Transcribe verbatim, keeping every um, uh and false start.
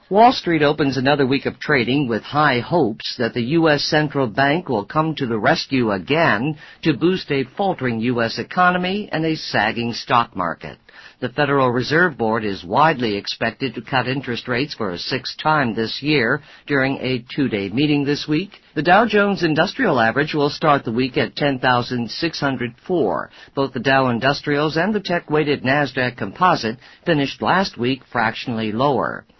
Wall Street opens another week of trading with high hopes that the U S central bank will come to the rescue again to boost a faltering U S economy and a sagging stock market. The Federal Reserve Board is widely expected to cut interest rates for a sixth time this year during a two-day meeting this week. The Dow Jones Industrial Average will start the week at ten thousand six hundred four. Both the Dow Industrials and the tech-weighted NASDAQ Composite finished last week fractionally lower.